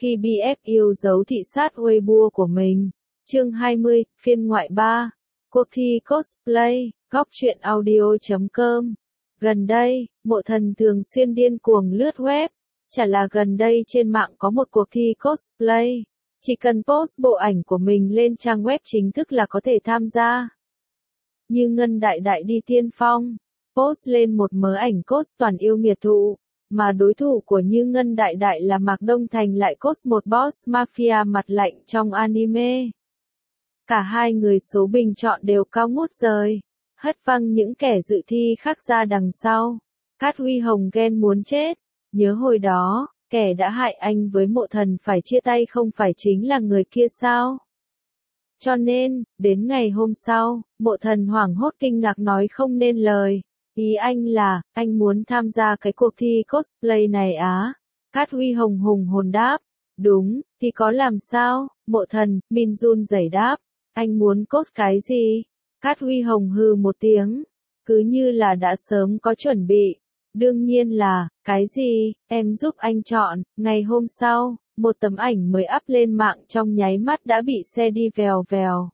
khi BF yêu dấu thị sát Weibo của mình. Chương 20, phiên ngoại 3. Cuộc thi cosplay, góc truyện audio.com. Gần đây, Mộ Thần thường xuyên điên cuồng lướt web. Chả là gần đây trên mạng có một cuộc thi cosplay. Chỉ cần post bộ ảnh của mình lên trang web chính thức là có thể tham gia. Như Ngân Đại Đại đi tiên phong, post lên một mớ ảnh cos toàn yêu nghiệt thụ, mà đối thủ của Như Ngân Đại Đại là Mạc Đông Thành lại cos một boss mafia mặt lạnh trong anime. Cả hai người số bình chọn đều cao ngút rời, hất văng những kẻ dự thi khác ra đằng sau. Cát Huy Hồng ghen muốn chết, nhớ hồi đó, kẻ đã hại anh với Mộ Thần phải chia tay không phải chính là người kia sao? Cho nên, đến ngày hôm sau, Mộ Thần hoảng hốt kinh ngạc nói không nên lời. Ý anh là, anh muốn tham gia cái cuộc thi cosplay này á? Cát Huy Hồng hùng hồn đáp. Đúng, thì có làm sao? Mộ Thần, Min run rẩy đáp. Anh muốn cos cái gì? Cát Huy Hồng hừ một tiếng. Cứ như là đã sớm có chuẩn bị. Đương nhiên là, cái gì, em giúp anh chọn. Ngày hôm sau, một tấm ảnh mới up lên mạng trong nháy mắt đã bị xe đi vèo vèo.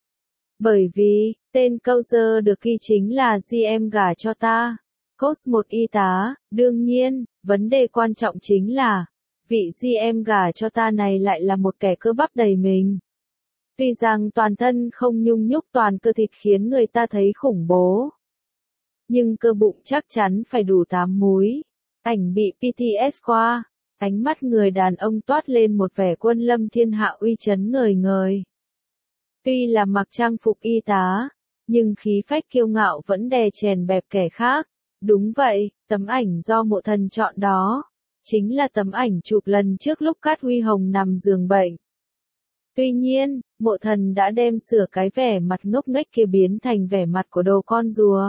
Bởi vì, tên câu dơ được ghi chính là GM gả cho ta. Cos một y tá, đương nhiên, vấn đề quan trọng chính là, vị GM gả cho ta này lại là một kẻ cơ bắp đầy mình. Tuy rằng toàn thân không nhung nhúc toàn cơ thịt khiến người ta thấy khủng bố. Nhưng cơ bụng chắc chắn phải đủ 8 múi. Ảnh bị PTS qua, ánh mắt người đàn ông toát lên một vẻ quân lâm thiên hạ uy chấn ngời ngời. Tuy là mặc trang phục y tá, nhưng khí phách kiêu ngạo vẫn đè chèn bẹp kẻ khác. Đúng vậy, tấm ảnh do Mộ Thần chọn đó, chính là tấm ảnh chụp lần trước lúc Cát Huy Hồng nằm giường bệnh. Tuy nhiên, Mộ Thần đã đem sửa cái vẻ mặt ngốc nghếch kia biến thành vẻ mặt của đồ con rùa.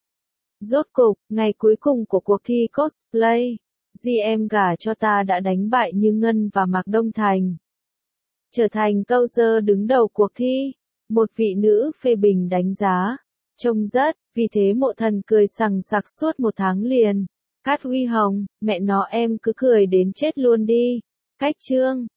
Rốt cục, ngày cuối cùng của cuộc thi cosplay, GM gả cho ta đã đánh bại Như Ngân và Mạc Đông Thành. Trở thành câu dơ đứng đầu cuộc thi, một vị nữ phê bình đánh giá, trông rất, vì thế Mộ Thần cười sằng sặc suốt 1 tháng liền. Cát Huy Hồng, mẹ nó em cứ cười đến chết luôn đi. Cách chương,